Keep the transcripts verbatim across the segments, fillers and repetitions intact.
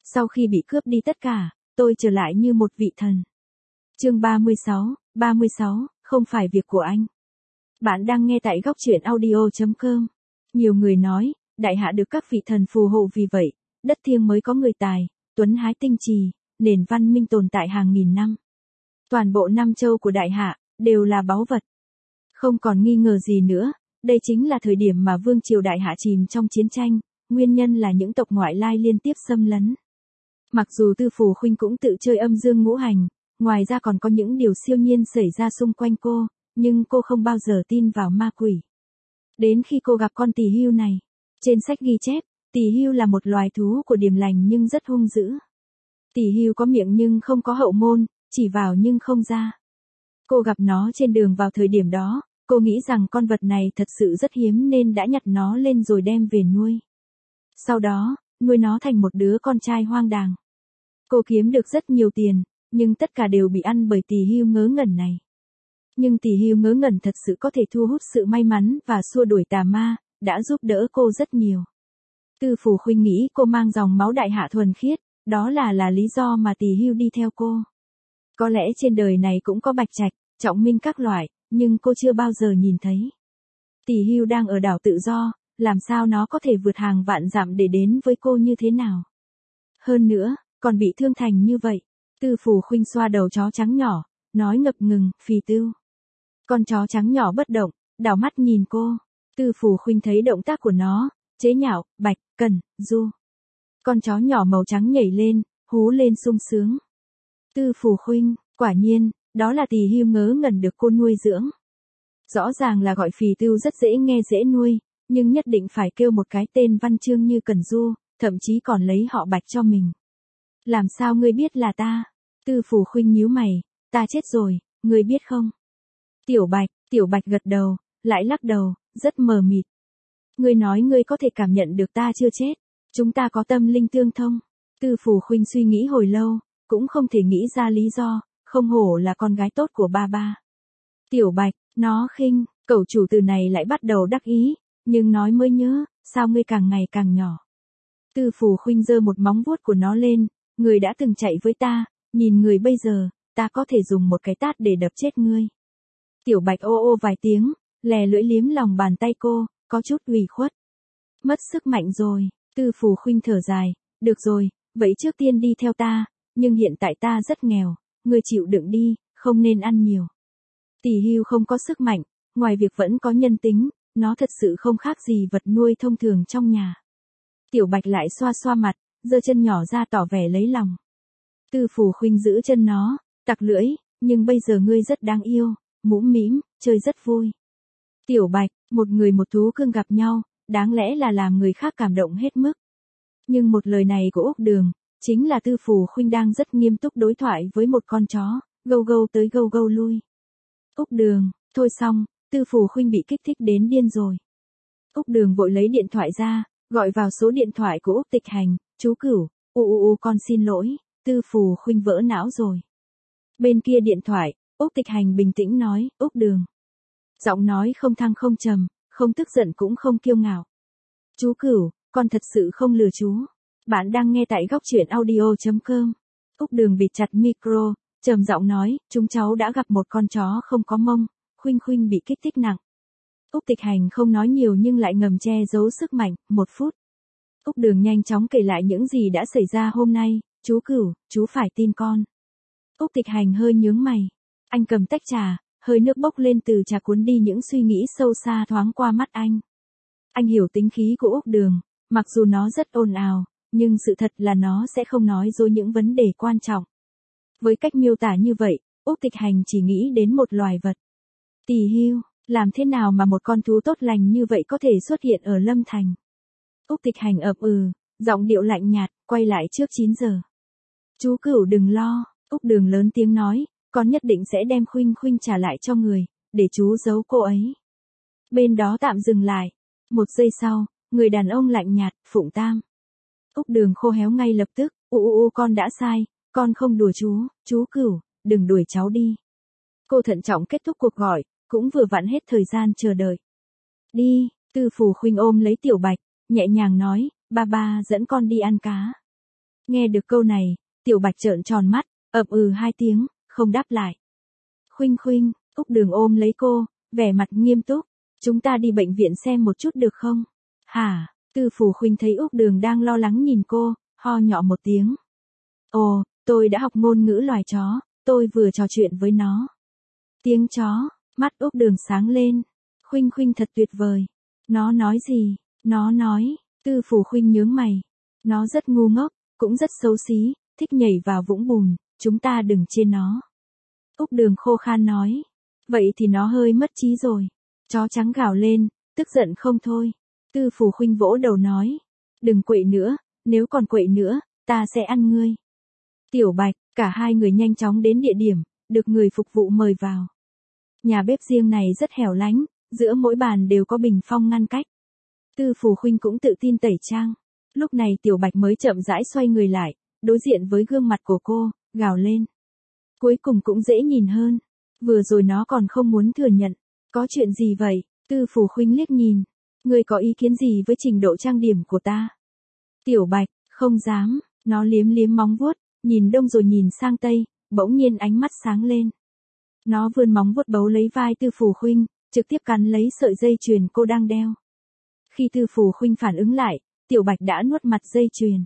Sau khi bị cướp đi tất cả, tôi trở lại như một vị thần. Chương ba mươi sáu, ba mươi sáu, không phải việc của anh. Bạn đang nghe tại góc truyện audio chấm com. Nhiều người nói, đại hạ được các vị thần phù hộ vì vậy, đất thiêng mới có người tài, tuấn hái tinh trì, nền văn minh tồn tại hàng nghìn năm. Toàn bộ năm châu của đại hạ, đều là báu vật. Không còn nghi ngờ gì nữa, đây chính là thời điểm mà vương triều đại hạ chìm trong chiến tranh, nguyên nhân là những tộc ngoại lai liên tiếp xâm lấn. Mặc dù Tư Phù Khuynh cũng tự chơi âm dương ngũ hành, ngoài ra còn có những điều siêu nhiên xảy ra xung quanh cô, nhưng cô không bao giờ tin vào ma quỷ. Đến khi cô gặp con tỳ hưu này, trên sách ghi chép, tỳ hưu là một loài thú của điềm lành nhưng rất hung dữ. Tỳ hưu có miệng nhưng không có hậu môn, chỉ vào nhưng không ra. Cô gặp nó trên đường vào thời điểm đó, cô nghĩ rằng con vật này thật sự rất hiếm nên đã nhặt nó lên rồi đem về nuôi. Sau đó, nuôi nó thành một đứa con trai hoang đàng. Cô kiếm được rất nhiều tiền, nhưng tất cả đều bị ăn bởi tỳ hưu ngớ ngẩn này. Nhưng tỳ hưu ngớ ngẩn thật sự có thể thu hút sự may mắn và xua đuổi tà ma, đã giúp đỡ cô rất nhiều. Tư Phù Khuynh nghĩ cô mang dòng máu đại hạ thuần khiết, đó là là lý do mà tỳ hưu đi theo cô. Có lẽ trên đời này cũng có bạch trạch, trọng minh các loại, nhưng cô chưa bao giờ nhìn thấy. Tỳ hưu đang ở đảo tự do, làm sao nó có thể vượt hàng vạn dặm để đến với cô như thế nào? Hơn nữa, còn bị thương thành như vậy. Tư Phù Khuynh xoa đầu chó trắng nhỏ, nói ngập ngừng, phì tưu. Con chó trắng nhỏ bất động, đảo mắt nhìn cô. Tư Phù Khuynh thấy động tác của nó, chế nhạo, bạch, cần, du. Con chó nhỏ màu trắng nhảy lên, hú lên sung sướng. Tư Phù Khuynh, quả nhiên, đó là tỳ hưu ngớ ngẩn được cô nuôi dưỡng. Rõ ràng là gọi phì tưu rất dễ nghe dễ nuôi, nhưng nhất định phải kêu một cái tên văn chương như Cần Du, thậm chí còn lấy họ Bạch cho mình. Làm sao ngươi biết là ta? Tư Phù Khuynh nhíu mày, ta chết rồi, ngươi biết không? Tiểu Bạch, Tiểu Bạch gật đầu, lại lắc đầu, rất mờ mịt. Ngươi nói ngươi có thể cảm nhận được ta chưa chết, chúng ta có tâm linh tương thông. Tư Phù Khuynh suy nghĩ hồi lâu, cũng không thể nghĩ ra lý do, không hổ là con gái tốt của ba ba. Tiểu Bạch, nó khinh, cẩu chủ từ này lại bắt đầu đắc ý, nhưng nói mới nhớ, sao ngươi càng ngày càng nhỏ. Tư Phù Khuynh giơ một móng vuốt của nó lên, người đã từng chạy với ta, nhìn người bây giờ, ta có thể dùng một cái tát để đập chết ngươi. Tiểu Bạch ô ô vài tiếng, lè lưỡi liếm lòng bàn tay cô, có chút ủy khuất. Mất sức mạnh rồi, Tư Phù Khuynh thở dài, được rồi, vậy trước tiên đi theo ta, nhưng hiện tại ta rất nghèo, ngươi chịu đựng đi, không nên ăn nhiều. Tỳ hưu không có sức mạnh, ngoài việc vẫn có nhân tính, nó thật sự không khác gì vật nuôi thông thường trong nhà. Tiểu Bạch lại xoa xoa mặt, giơ chân nhỏ ra tỏ vẻ lấy lòng. Tư Phù Khuynh giữ chân nó, tặc lưỡi, nhưng bây giờ ngươi rất đáng yêu, mũm mĩm, chơi rất vui. Tiểu Bạch, một người một thú cưng gặp nhau, đáng lẽ là làm người khác cảm động hết mức. Nhưng một lời này của Úc Đường, chính là Tư Phù Khuynh đang rất nghiêm túc đối thoại với một con chó, gâu gâu tới gâu gâu lui. Úc Đường, thôi xong, Tư Phù Khuynh bị kích thích đến điên rồi. Úc Đường vội lấy điện thoại ra, gọi vào số điện thoại của Úc Tịch Hành, chú Cửu, u u u con xin lỗi, Tư Phù Khuynh vỡ não rồi. Bên kia điện thoại, Úc Tịch Hành bình tĩnh nói, Úc Đường. Giọng nói không thăng không trầm, không tức giận cũng không kiêu ngạo. Chú Cửu, con thật sự không lừa chú. Bạn đang nghe tại góc truyện audio chấm com. Úc Đường bịt chặt micro, trầm giọng nói, chúng cháu đã gặp một con chó không có mông, Khuynh Khuynh bị kích thích nặng. Úc Tịch Hành không nói nhiều nhưng lại ngầm che giấu sức mạnh, một phút. Úc Đường nhanh chóng kể lại những gì đã xảy ra hôm nay, chú Cửu, chú phải tin con. Úc Tịch Hành hơi nhướng mày. Anh cầm tách trà, hơi nước bốc lên từ trà cuốn đi những suy nghĩ sâu xa thoáng qua mắt anh. Anh hiểu tính khí của Úc Đường, mặc dù nó rất ồn ào, nhưng sự thật là nó sẽ không nói dối những vấn đề quan trọng. Với cách miêu tả như vậy, Úc Tịch Hành chỉ nghĩ đến một loài vật. Tỳ hưu, làm thế nào mà một con thú tốt lành như vậy có thể xuất hiện ở Lâm Thành? Úc Tịch Hành ậm ừ, giọng điệu lạnh nhạt, quay lại trước chín giờ. Chú Cửu đừng lo, Úc Đường lớn tiếng nói, con nhất định sẽ đem Khuynh Khuynh trả lại cho người, để chú giấu cô ấy. Bên đó tạm dừng lại. Một giây sau, người đàn ông lạnh nhạt, Phụng Tam. Úc Đường khô héo ngay lập tức, u u u con đã sai, con không đùa chú, chú Cửu, đừng đuổi cháu đi. Cô thận trọng kết thúc cuộc gọi, cũng vừa vặn hết thời gian chờ đợi. Đi, Tư Phù Khuynh ôm lấy Tiểu Bạch, nhẹ nhàng nói, ba ba dẫn con đi ăn cá. Nghe được câu này, Tiểu Bạch trợn tròn mắt, ậm ừ hai tiếng, không đáp lại. Khuynh Khuynh, Úc Đường ôm lấy cô, vẻ mặt nghiêm túc. Chúng ta đi bệnh viện xem một chút được không? Hả? Tư Phủ Khuynh thấy Úc Đường đang lo lắng nhìn cô, ho nhọ một tiếng. Ồ, tôi đã học ngôn ngữ loài chó, tôi vừa trò chuyện với nó. Tiếng chó, mắt Úc Đường sáng lên. Khuynh Khuynh thật tuyệt vời. Nó nói gì? Nó nói, Tư Phủ Khuynh nhướng mày. Nó rất ngu ngốc, cũng rất xấu xí, thích nhảy vào vũng bùn, chúng ta đừng chê nó. Úc Đường khô khan nói. Vậy thì nó hơi mất trí rồi. Chó trắng gào lên, tức giận không thôi. Tư Phủ Khuynh vỗ đầu nói. Đừng quậy nữa, nếu còn quậy nữa, ta sẽ ăn ngươi. Tiểu Bạch, cả hai người nhanh chóng đến địa điểm, được người phục vụ mời vào. Nhà bếp riêng này rất hẻo lánh, giữa mỗi bàn đều có bình phong ngăn cách. Tư Phủ Khuynh cũng tự tin tẩy trang. Lúc này Tiểu Bạch mới chậm rãi xoay người lại, đối diện với gương mặt của cô, gào lên. Cuối cùng cũng dễ nhìn hơn. Vừa rồi nó còn không muốn thừa nhận. Có chuyện gì vậy? Tư Phủ Khuynh liếc nhìn. Ngươi có ý kiến gì với trình độ trang điểm của ta? Tiểu Bạch, không dám. Nó liếm liếm móng vuốt, nhìn đông rồi nhìn sang tây, bỗng nhiên ánh mắt sáng lên. Nó vươn móng vuốt bấu lấy vai Tư Phủ Khuynh, trực tiếp cắn lấy sợi dây chuyền cô đang đeo. Khi Tư Phủ Khuynh phản ứng lại, Tiểu Bạch đã nuốt mặt dây chuyền.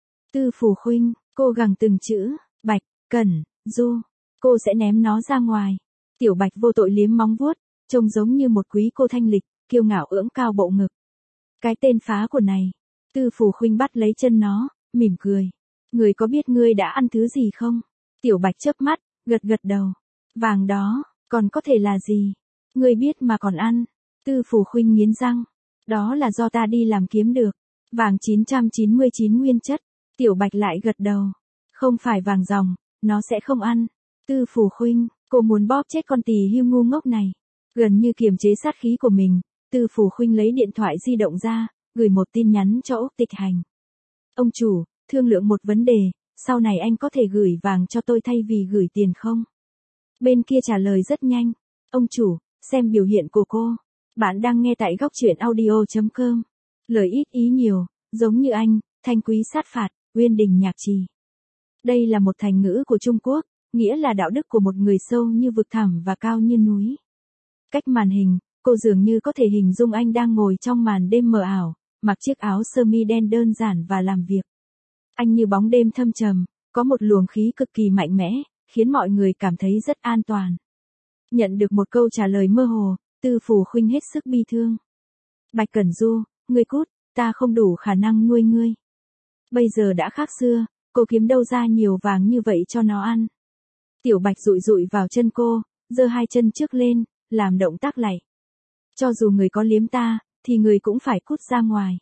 Tư Phủ Khuynh, cô gằn từng chữ, Bạch, Cẩn, Du, cô sẽ ném nó ra ngoài. Tiểu Bạch vô tội liếm móng vuốt, trông giống như một quý cô thanh lịch, kiêu ngạo ưỡng cao bộ ngực. Cái tên phá của này. Tư Phủ Khuynh bắt lấy chân nó, mỉm cười. Người có biết ngươi đã ăn thứ gì không? Tiểu Bạch chớp mắt, gật gật đầu. Vàng đó, còn có thể là gì? Ngươi biết mà còn ăn. Tư Phủ Khuynh nghiến răng. Đó là do ta đi làm kiếm được. Vàng chín trăm chín mươi chín nguyên chất. Tiểu Bạch lại gật đầu. Không phải vàng ròng, nó sẽ không ăn. Tư Phủ Khuynh, cô muốn bóp chết con tỳ hưu ngu ngốc này. Gần như kiềm chế sát khí của mình, Tư Phủ Khuynh lấy điện thoại di động ra, gửi một tin nhắn cho Úc Tịch Hành. Ông chủ, thương lượng một vấn đề, sau này anh có thể gửi vàng cho tôi thay vì gửi tiền không? Bên kia trả lời rất nhanh. Ông chủ, xem biểu hiện của cô. Bạn đang nghe tại góc truyện audio chấm com. Lời ít ý nhiều, giống như anh, thanh quý sát phạt, uyên đình nhạc trì. Đây là một thành ngữ của Trung Quốc, nghĩa là đạo đức của một người sâu như vực thẳm và cao như núi. Cách màn hình, cô dường như có thể hình dung anh đang ngồi trong màn đêm mờ ảo, mặc chiếc áo sơ mi đen đơn giản và làm việc. Anh như bóng đêm thâm trầm, có một luồng khí cực kỳ mạnh mẽ, khiến mọi người cảm thấy rất an toàn. Nhận được một câu trả lời mơ hồ, Tư Phủ Khuynh hết sức bi thương. Bạch Cẩn Du, ngươi cút, ta không đủ khả năng nuôi ngươi. Bây giờ đã khác xưa, cô kiếm đâu ra nhiều vàng như vậy cho nó ăn. Tiểu Bạch dụi dụi vào chân cô, giơ hai chân trước lên, làm động tác lạy. Cho dù người có liếm ta, thì người cũng phải cút ra ngoài.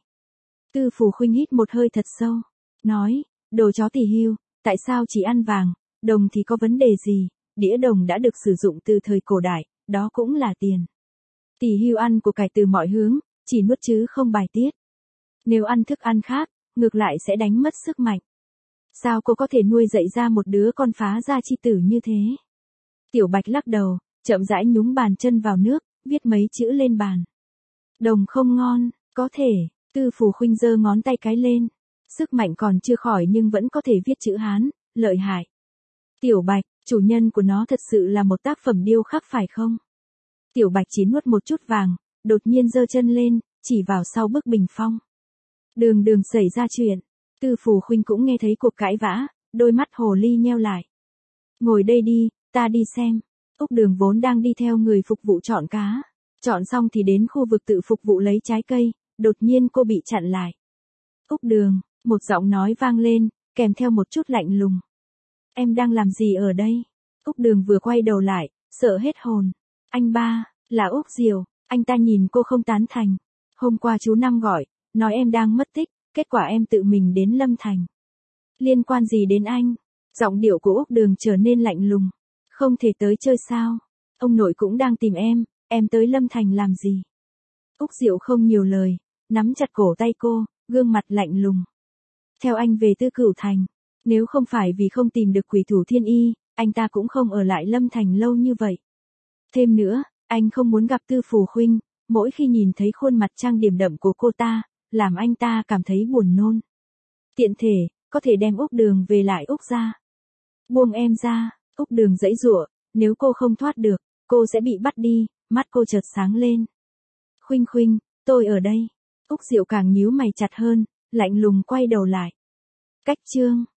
Tư Phủ Khuynh hít một hơi thật sâu, nói, đồ chó tỳ hưu, tại sao chỉ ăn vàng, đồng thì có vấn đề gì, đĩa đồng đã được sử dụng từ thời cổ đại, đó cũng là tiền. Tỳ hưu ăn của cải từ mọi hướng, chỉ nuốt chứ không bài tiết. Nếu ăn thức ăn khác, ngược lại sẽ đánh mất sức mạnh. Sao cô có thể nuôi dạy ra một đứa con phá gia chi tử như thế? Tiểu Bạch lắc đầu, chậm rãi nhúng bàn chân vào nước, viết mấy chữ lên bàn. Đồng không ngon, có thể. Tư Phủ Khuynh giơ ngón tay cái lên. Sức mạnh còn chưa khỏi nhưng vẫn có thể viết chữ Hán, lợi hại. Tiểu Bạch, chủ nhân của nó thật sự là một tác phẩm điêu khắc phải không? Tiểu Bạch chỉ nuốt một chút vàng, đột nhiên giơ chân lên, chỉ vào sau bức bình phong. Đường đường xảy ra chuyện. Tư Phủ Khuynh cũng nghe thấy cuộc cãi vã, đôi mắt hồ ly nheo lại. Ngồi đây đi, ta đi xem. Úc Đường vốn đang đi theo người phục vụ chọn cá. Chọn xong thì đến khu vực tự phục vụ lấy trái cây, đột nhiên cô bị chặn lại. Úc Đường, một giọng nói vang lên, kèm theo một chút lạnh lùng. Em đang làm gì ở đây? Úc Đường vừa quay đầu lại, sợ hết hồn. Anh ba, là Úc Diệu, anh ta nhìn cô không tán thành. Hôm qua chú Năm gọi, nói em đang mất tích, kết quả em tự mình đến Lâm Thành. Liên quan gì đến anh? Giọng điệu của Úc Đường trở nên lạnh lùng. Không thể tới chơi sao? Ông nội cũng đang tìm em, em tới Lâm Thành làm gì? Úc Diệu không nhiều lời, nắm chặt cổ tay cô, gương mặt lạnh lùng. Theo anh về Tư Cửu Thành, nếu không phải vì không tìm được Quỷ Thủ Thiên Y, anh ta cũng không ở lại Lâm Thành lâu như vậy. Thêm nữa, anh không muốn gặp Tư Phủ Khuynh, mỗi khi nhìn thấy khuôn mặt trang điểm đậm của cô ta, làm anh ta cảm thấy buồn nôn. Tiện thể, có thể đem Úc Đường về lại Úc gia. Buông em ra, Úc Đường giãy giụa, nếu cô không thoát được, cô sẽ bị bắt đi, mắt cô chợt sáng lên. Khuynh Khuynh, tôi ở đây. Úc Diệu càng nhíu mày chặt hơn, lạnh lùng quay đầu lại. Cách chương